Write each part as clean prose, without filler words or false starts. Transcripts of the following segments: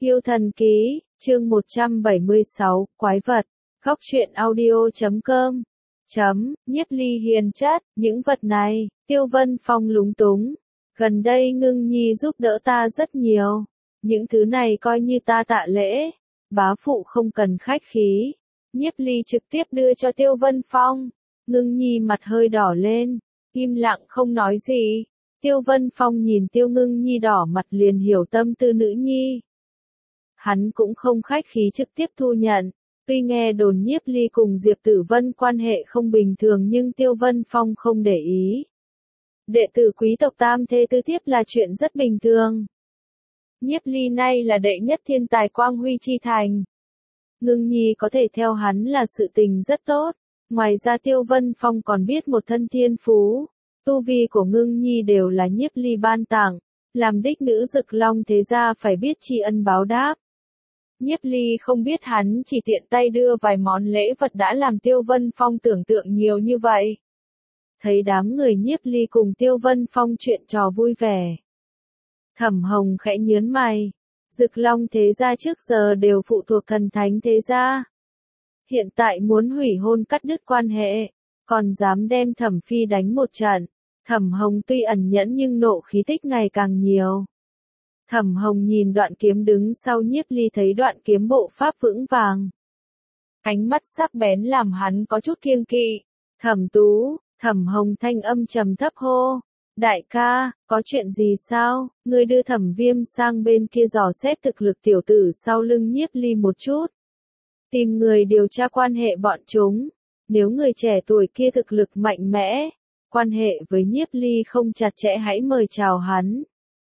Yêu thần ký, chương 176, quái vật, góc truyện audio.com. Nhiếp ly hiền chất, những vật này, Tiêu Vân Phong lúng túng. Gần đây Ngưng Nhi giúp đỡ ta rất nhiều. Những thứ này coi như ta tạ lễ. Bá phụ không cần khách khí. Nhiếp ly trực tiếp đưa cho Tiêu Vân Phong. Ngưng Nhi mặt hơi đỏ lên, im lặng không nói gì. Tiêu Vân Phong nhìn Tiêu Ngưng Nhi đỏ mặt liền hiểu tâm tư nữ nhi. Hắn cũng không khách khí trực tiếp thu nhận. Tuy nghe đồn Nhiếp ly cùng Diệp Tử Vân quan hệ không bình thường nhưng Tiêu Vân Phong không để ý. Đệ tử quý tộc tam thê tứ thiếp là chuyện rất bình thường. Nhiếp ly nay là đệ nhất thiên tài quang huy chi thành. Ngưng Nhi có thể theo hắn là sự tình rất tốt. Ngoài ra Tiêu Vân Phong còn biết một thân thiên phú. Tu vi của Ngưng Nhi đều là Nhiếp ly ban tặng. Làm đích nữ Dực Long thế gia phải biết tri ân báo đáp. Nhiếp ly không biết hắn chỉ tiện tay đưa vài món lễ vật đã làm Tiêu Vân Phong tưởng tượng nhiều như vậy. Thấy đám người Nhiếp ly cùng Tiêu Vân Phong chuyện trò vui vẻ. Thẩm Hồng khẽ nhớn mày. Dực Long thế gia trước giờ đều phụ thuộc Thần Thánh thế gia. Hiện tại muốn hủy hôn cắt đứt quan hệ, còn dám đem Thẩm Phi đánh một trận. Thẩm Hồng tuy ẩn nhẫn nhưng nộ khí tích ngày càng nhiều. Thẩm Hồng nhìn đoạn kiếm đứng sau Nhiếp ly thấy đoạn kiếm bộ pháp vững vàng. Ánh mắt sắc bén làm hắn có chút kiêng kỵ. Thẩm Tú, Thẩm Hồng thanh âm trầm thấp hô. Đại ca, có chuyện gì sao? Ngươi đưa Thẩm Viêm sang bên kia dò xét thực lực tiểu tử sau lưng Nhiếp ly một chút. Tìm người điều tra quan hệ bọn chúng. Nếu người trẻ tuổi kia thực lực mạnh mẽ, quan hệ với Nhiếp ly không chặt chẽ hãy mời chào hắn.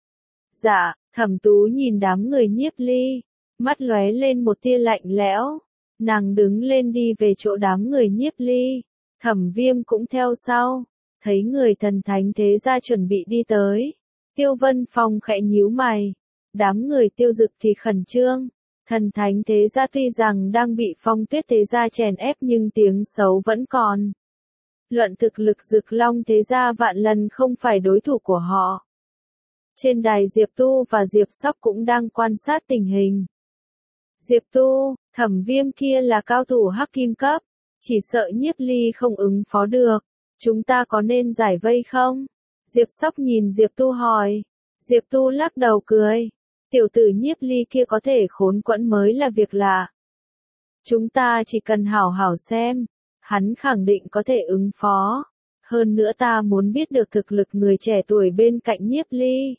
Dạ, Thẩm Tú nhìn đám người Nhiếp ly, mắt lóe lên một tia lạnh lẽo. Nàng đứng lên đi về chỗ đám người Nhiếp ly. Thẩm Viêm cũng theo sau. Thấy người Thần Thánh thế gia chuẩn bị đi tới. Tiêu Vân Phong khẽ nhíu mày. Đám người Tiêu Dực thì khẩn trương. Thần Thánh thế gia tuy rằng đang bị Phong Tuyết thế gia chèn ép nhưng tiếng xấu vẫn còn. Luận thực lực Dực Long thế gia vạn lần không phải đối thủ của họ. Trên đài Diệp Tu và Diệp Sóc cũng đang quan sát tình hình. Diệp Tu, Thẩm Viêm kia là cao thủ hắc kim cấp. Chỉ sợ Nhiếp ly không ứng phó được. Chúng ta có nên giải vây không? Diệp Sóc nhìn Diệp Tu hỏi. Diệp Tu lắc đầu cười. Tiểu tử Nhiếp ly kia có thể khốn quẫn mới là việc lạ. Chúng ta chỉ cần hảo hảo xem. Hắn khẳng định có thể ứng phó. Hơn nữa ta muốn biết được thực lực người trẻ tuổi bên cạnh Nhiếp ly.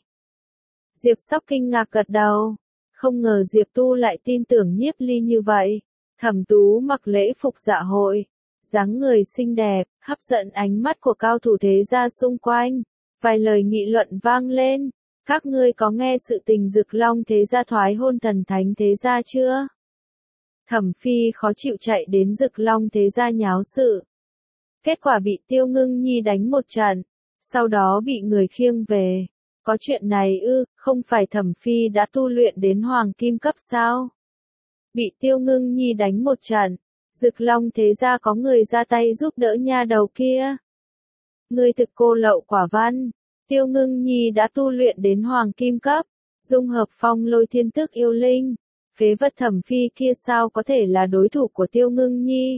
Diệp Sóc kinh ngạc gật đầu. Không ngờ Diệp Tu lại tin tưởng Nhiếp ly như vậy. Thẩm Tú mặc lễ phục dạ hội. Dáng người xinh đẹp, hấp dẫn ánh mắt của cao thủ thế gia xung quanh. Vài lời nghị luận vang lên. Các ngươi có nghe sự tình Dực Long thế gia thoái hôn Thần Thánh thế gia chưa? Thẩm Phi khó chịu chạy đến Dực Long thế gia nháo sự. Kết quả bị Tiêu Ngưng Nhi đánh một trận. Sau đó bị người khiêng về. Có chuyện này ư, không phải Thẩm Phi đã tu luyện đến Hoàng Kim cấp sao? Bị Tiêu Ngưng Nhi đánh một trận. Dực Long thế gia có người ra tay giúp đỡ nha đầu kia. Người thực cô lậu quả văn. Tiêu Ngưng Nhi đã tu luyện đến Hoàng Kim cấp. Dung hợp phong lôi thiên tức yêu linh. Phế vật Thẩm Phi kia sao có thể là đối thủ của Tiêu Ngưng Nhi.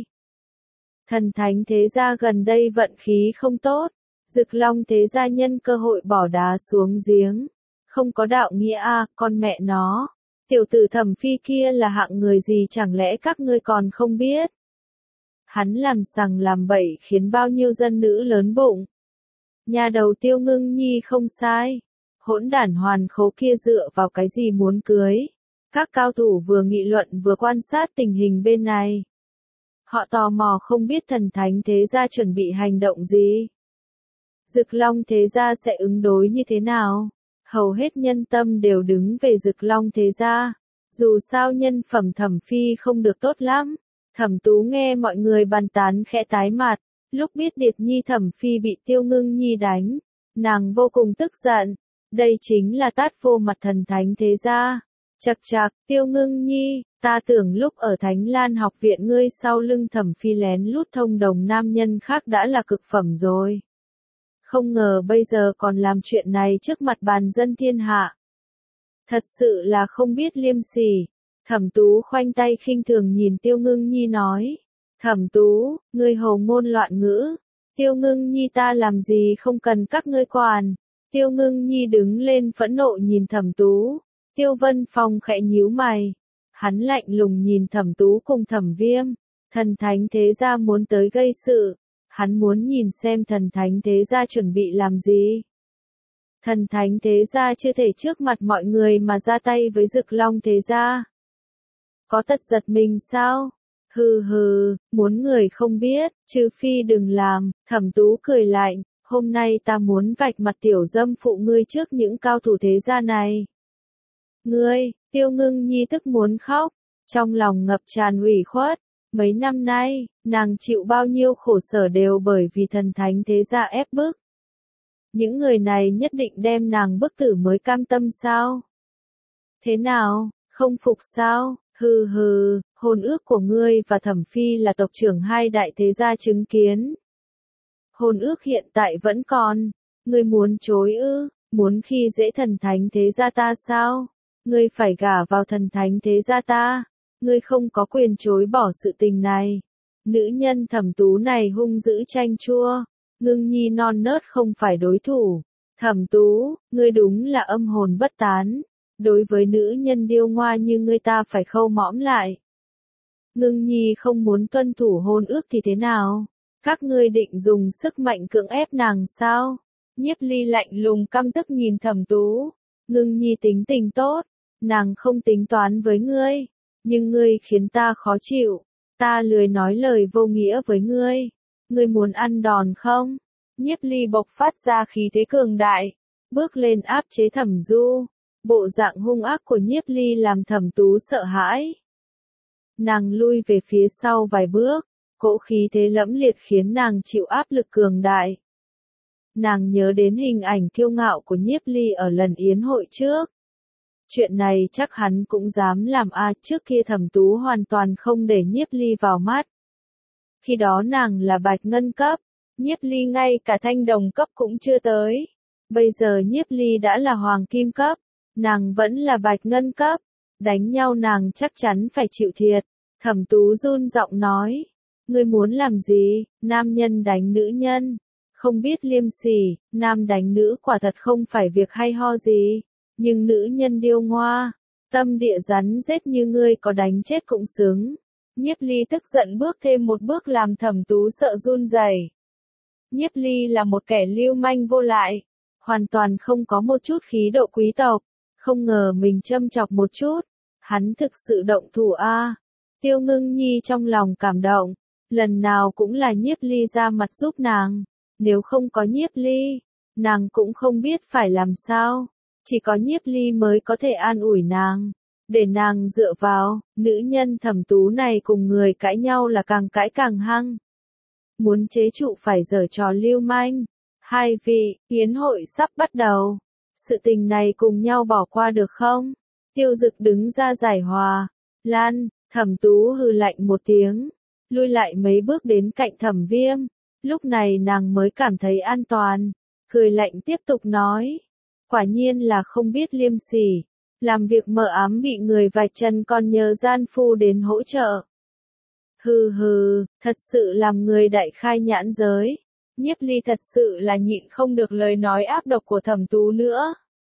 Thần Thánh thế gia gần đây vận khí không tốt. Dực Long thế gia nhân cơ hội bỏ đá xuống giếng. Không có đạo nghĩa à, con mẹ nó. Tiểu tử Thẩm Phi kia là hạng người gì chẳng lẽ các ngươi còn không biết. Hắn làm sằng làm bậy khiến bao nhiêu dân nữ lớn bụng. Nhà đầu Tiêu Ngưng Nhi không sai. Hỗn đản hoàn khố kia dựa vào cái gì muốn cưới. Các cao thủ vừa nghị luận vừa quan sát tình hình bên này. Họ tò mò không biết Thần Thánh thế gia chuẩn bị hành động gì. Dực Long thế gia sẽ ứng đối như thế nào? Hầu hết nhân tâm đều đứng về Dực Long thế gia. Dù sao nhân phẩm Thẩm Phi không được tốt lắm. Thẩm Tú nghe mọi người bàn tán khẽ tái mặt. Lúc biết Điệt Nhi Thẩm Phi bị Tiêu Ngưng Nhi đánh, nàng vô cùng tức giận. Đây chính là tát vô mặt Thần Thánh thế gia. Chậc chậc, Tiêu Ngưng Nhi, ta tưởng lúc ở Thánh Lan học viện ngươi sau lưng Thẩm Phi lén lút thông đồng nam nhân khác đã là cực phẩm rồi. Không ngờ bây giờ còn làm chuyện này trước mặt bàn dân thiên hạ. Thật sự là không biết liêm sỉ. Thẩm Tú khoanh tay khinh thường nhìn Tiêu Ngưng Nhi nói. Thẩm Tú, ngươi hồ ngôn loạn ngữ. Tiêu Ngưng Nhi ta làm gì không cần các ngươi quản. Tiêu Ngưng Nhi đứng lên phẫn nộ nhìn Thẩm Tú. Tiêu Vân Phong khẽ nhíu mày. Hắn lạnh lùng nhìn Thẩm Tú cùng Thẩm Viêm. Thần thánh thế gia muốn tới gây sự. Hắn muốn nhìn xem thần thánh thế gia chuẩn bị làm gì. Thần thánh thế gia chưa thể trước mặt mọi người mà ra tay với Dực Long thế gia. Có tật giật mình sao? Hừ hừ, muốn người không biết, trừ phi đừng làm. Thẩm Tú cười lạnh, hôm nay ta muốn vạch mặt tiểu dâm phụ ngươi trước những cao thủ thế gia này. Ngươi, Tiêu Ngưng Nhi tức muốn khóc, trong lòng ngập tràn ủy khuất. Mấy năm nay, nàng chịu bao nhiêu khổ sở đều bởi vì thần thánh thế gia ép bức. Những người này nhất định đem nàng bức tử mới cam tâm sao? Thế nào, không phục sao? Hừ hừ, hôn ước của ngươi và Thẩm Phi là tộc trưởng hai đại thế gia chứng kiến. Hôn ước hiện tại vẫn còn, ngươi muốn chối ư, muốn khi dễ thần thánh thế gia ta sao? Ngươi phải gả vào thần thánh thế gia ta, ngươi không có quyền chối bỏ sự tình này. Nữ nhân Thẩm Tú này hung dữ chanh chua, Ngưng Nhi non nớt không phải đối thủ. Thẩm Tú, ngươi đúng là âm hồn bất tán. Đối với nữ nhân điêu ngoa như ngươi ta phải khâu mõm lại. Ngưng Nhi không muốn tuân thủ hôn ước thì thế nào? Các ngươi định dùng sức mạnh cưỡng ép nàng sao? Nhiếp Ly lạnh lùng căm tức nhìn Thẩm Tú. Ngưng Nhi tính tình tốt, nàng không tính toán với ngươi. Nhưng ngươi khiến ta khó chịu, ta lười nói lời vô nghĩa với ngươi. Ngươi muốn ăn đòn không? Nhiếp Ly bộc phát ra khí thế cường đại, bước lên áp chế Thẩm Du. Bộ dạng hung ác của Nhiếp Ly làm Thẩm Tú sợ hãi. Nàng lui về phía sau vài bước, cỗ khí thế lẫm liệt khiến nàng chịu áp lực cường đại. Nàng nhớ đến hình ảnh kiêu ngạo của Nhiếp Ly ở lần yến hội trước. Chuyện này chắc hắn cũng dám làm trước kia Thẩm Tú hoàn toàn không để Nhiếp Ly vào mắt. Khi đó nàng là bạch ngân cấp, Nhiếp Ly ngay cả thanh đồng cấp cũng chưa tới. Bây giờ Nhiếp Ly đã là hoàng kim cấp, nàng vẫn là bạch ngân cấp. Đánh nhau nàng chắc chắn phải chịu thiệt. Thẩm Tú run giọng nói. Ngươi muốn làm gì? Nam nhân đánh nữ nhân. Không biết liêm sỉ, nam đánh nữ quả thật không phải việc hay ho gì. Nhưng nữ nhân điêu ngoa, tâm địa rắn rết như ngươi có đánh chết cũng xứng. Nhiếp Ly tức giận bước thêm một bước làm Thẩm Tú sợ run rẩy. Nhiếp Ly là một kẻ lưu manh vô lại, hoàn toàn không có một chút khí độ quý tộc, không ngờ mình châm chọc một chút, hắn thực sự động thủ Tiêu Ngưng Nhi trong lòng cảm động, lần nào cũng là Nhiếp Ly ra mặt giúp nàng, nếu không có Nhiếp Ly, nàng cũng không biết phải làm sao, chỉ có Nhiếp Ly mới có thể an ủi nàng, để nàng dựa vào. Nữ nhân Thẩm Tú này cùng người cãi nhau là càng cãi càng hăng. Muốn chế trụ phải giở trò lưu manh. Hai vị, yến hội sắp bắt đầu. Sự tình này cùng nhau bỏ qua được không? Tiêu Dực đứng ra giải hòa. Lan, Thẩm Tú hừ lạnh một tiếng, lui lại mấy bước đến cạnh Thẩm Viêm. Lúc này nàng mới cảm thấy an toàn, cười lạnh tiếp tục nói. Quả nhiên là không biết liêm sỉ, làm việc mờ ám bị người vạch trần còn nhờ gian phu đến hỗ trợ. Hừ hừ, thật sự làm người đại khai nhãn giới. Nhiếp Ly thật sự là nhịn không được lời nói ác độc của Thẩm Tú nữa.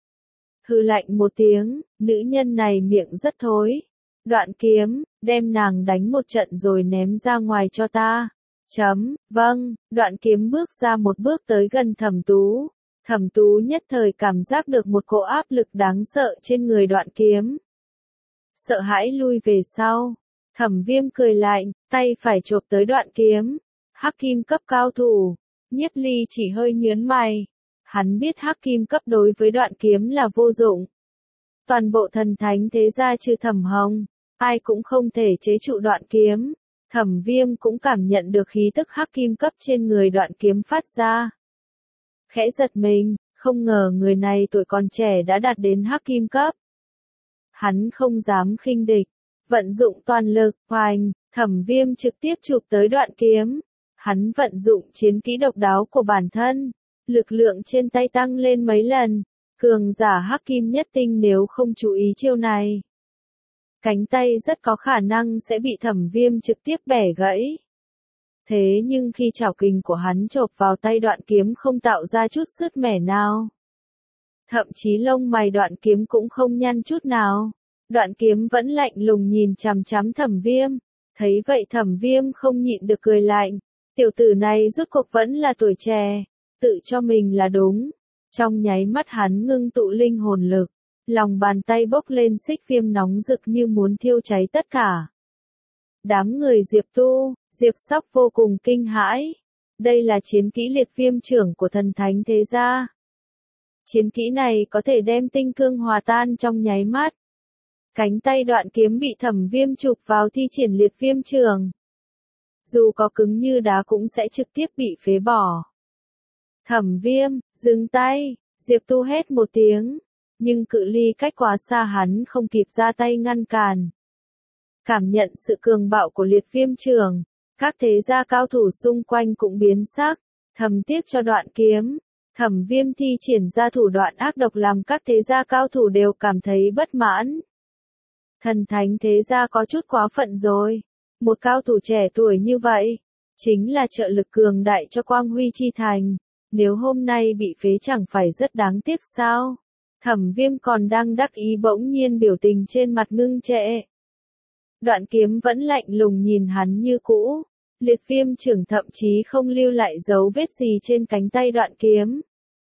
Hừ lạnh một tiếng, nữ nhân này miệng rất thối. Đoạn Kiếm, đem nàng đánh một trận rồi ném ra ngoài cho ta. Vâng, Đoạn Kiếm bước ra một bước tới gần Thẩm Tú. Thẩm Tú nhất thời cảm giác được một cỗ áp lực đáng sợ trên người Đoạn Kiếm. Sợ hãi lui về sau. Thẩm Viêm cười lạnh, tay phải chộp tới Đoạn Kiếm. Hắc kim cấp cao thủ. Nhiếp Ly chỉ hơi nhướng mày. Hắn biết hắc kim cấp đối với Đoạn Kiếm là vô dụng. Toàn bộ thần thánh thế gia trừ Thẩm Hồng, ai cũng không thể chế trụ Đoạn Kiếm. Thẩm Viêm cũng cảm nhận được khí tức hắc kim cấp trên người Đoạn Kiếm phát ra. Khẽ giật mình, không ngờ người này tuổi còn trẻ đã đạt đến hắc kim cấp. Hắn không dám khinh địch, vận dụng toàn lực, hoành, Thẩm Viêm trực tiếp chụp tới Đoạn Kiếm. Hắn vận dụng chiến kỹ độc đáo của bản thân, lực lượng trên tay tăng lên mấy lần, Cường giả hắc kim nhất tinh nếu không chú ý chiêu này, cánh tay rất có khả năng sẽ bị Thẩm Viêm trực tiếp bẻ gãy. Thế nhưng khi chảo kình của hắn chộp vào tay Đoạn Kiếm không tạo ra chút sứt mẻ nào. Thậm chí lông mày Đoạn Kiếm cũng không nhăn chút nào. Đoạn Kiếm vẫn lạnh lùng nhìn chằm chằm Thẩm Viêm. Thấy vậy Thẩm Viêm không nhịn được cười lạnh. Tiểu tử này rốt cuộc vẫn là tuổi trẻ, tự cho mình là đúng. Trong nháy mắt hắn ngưng tụ linh hồn lực, lòng bàn tay bốc lên xích viêm nóng rực như muốn thiêu cháy tất cả. Đám người Diệp Tu, Diệp Sóc vô cùng kinh hãi. Đây là chiến kỹ liệt viêm trưởng của thần thánh thế gia. Chiến kỹ này có thể đem tinh cương hòa tan trong nháy mắt. Cánh tay Đoạn Kiếm bị Thẩm Viêm chụp vào thi triển liệt viêm trưởng. Dù có cứng như đá cũng sẽ trực tiếp bị phế bỏ. Thẩm Viêm, dừng tay, Diệp Tu hét một tiếng. Nhưng cự ly cách quá xa hắn không kịp ra tay ngăn cản. Cảm nhận sự cường bạo của liệt viêm trưởng, các thế gia cao thủ xung quanh cũng biến sắc, thầm tiếc cho Đoạn Kiếm. Thẩm Viêm thi triển ra thủ đoạn ác độc làm các thế gia cao thủ đều cảm thấy bất mãn. Thần thánh thế gia có chút quá phận rồi. Một cao thủ trẻ tuổi như vậy, chính là trợ lực cường đại cho Quang Huy Chi Thành. Nếu hôm nay bị phế chẳng phải rất đáng tiếc sao? Thẩm Viêm còn đang đắc ý bỗng nhiên biểu tình trên mặt ngưng trệ. Đoạn Kiếm vẫn lạnh lùng nhìn hắn như cũ. Liệt viêm trưởng thậm chí không lưu lại dấu vết gì trên cánh tay Đoạn Kiếm.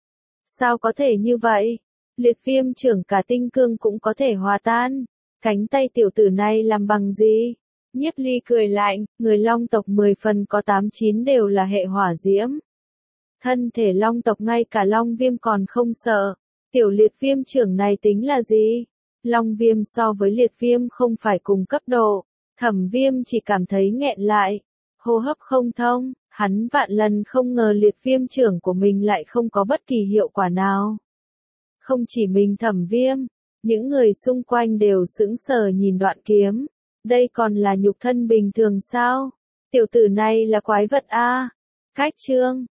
Sao có thể như vậy? Liệt viêm trưởng cả tinh cương cũng có thể hòa tan. Cánh tay tiểu tử này làm bằng gì? Nhiếp Ly cười lạnh, người Long tộc 10 phần có 8-9 đều là hệ hỏa diễm. Thân thể Long tộc ngay cả Long Viêm còn không sợ. Tiểu liệt viêm trưởng này tính là gì? Long Viêm so với liệt viêm không phải cùng cấp độ. Thẩm Viêm chỉ cảm thấy nghẹn lại. Hô hấp không thông, hắn vạn lần không ngờ liệt viêm trưởng của mình lại không có bất kỳ hiệu quả nào. Không chỉ mình Thẩm Viêm, những người xung quanh đều sững sờ nhìn Đoạn Kiếm. Đây còn là nhục thân bình thường sao? Tiểu tử này là quái vật a. Cách chương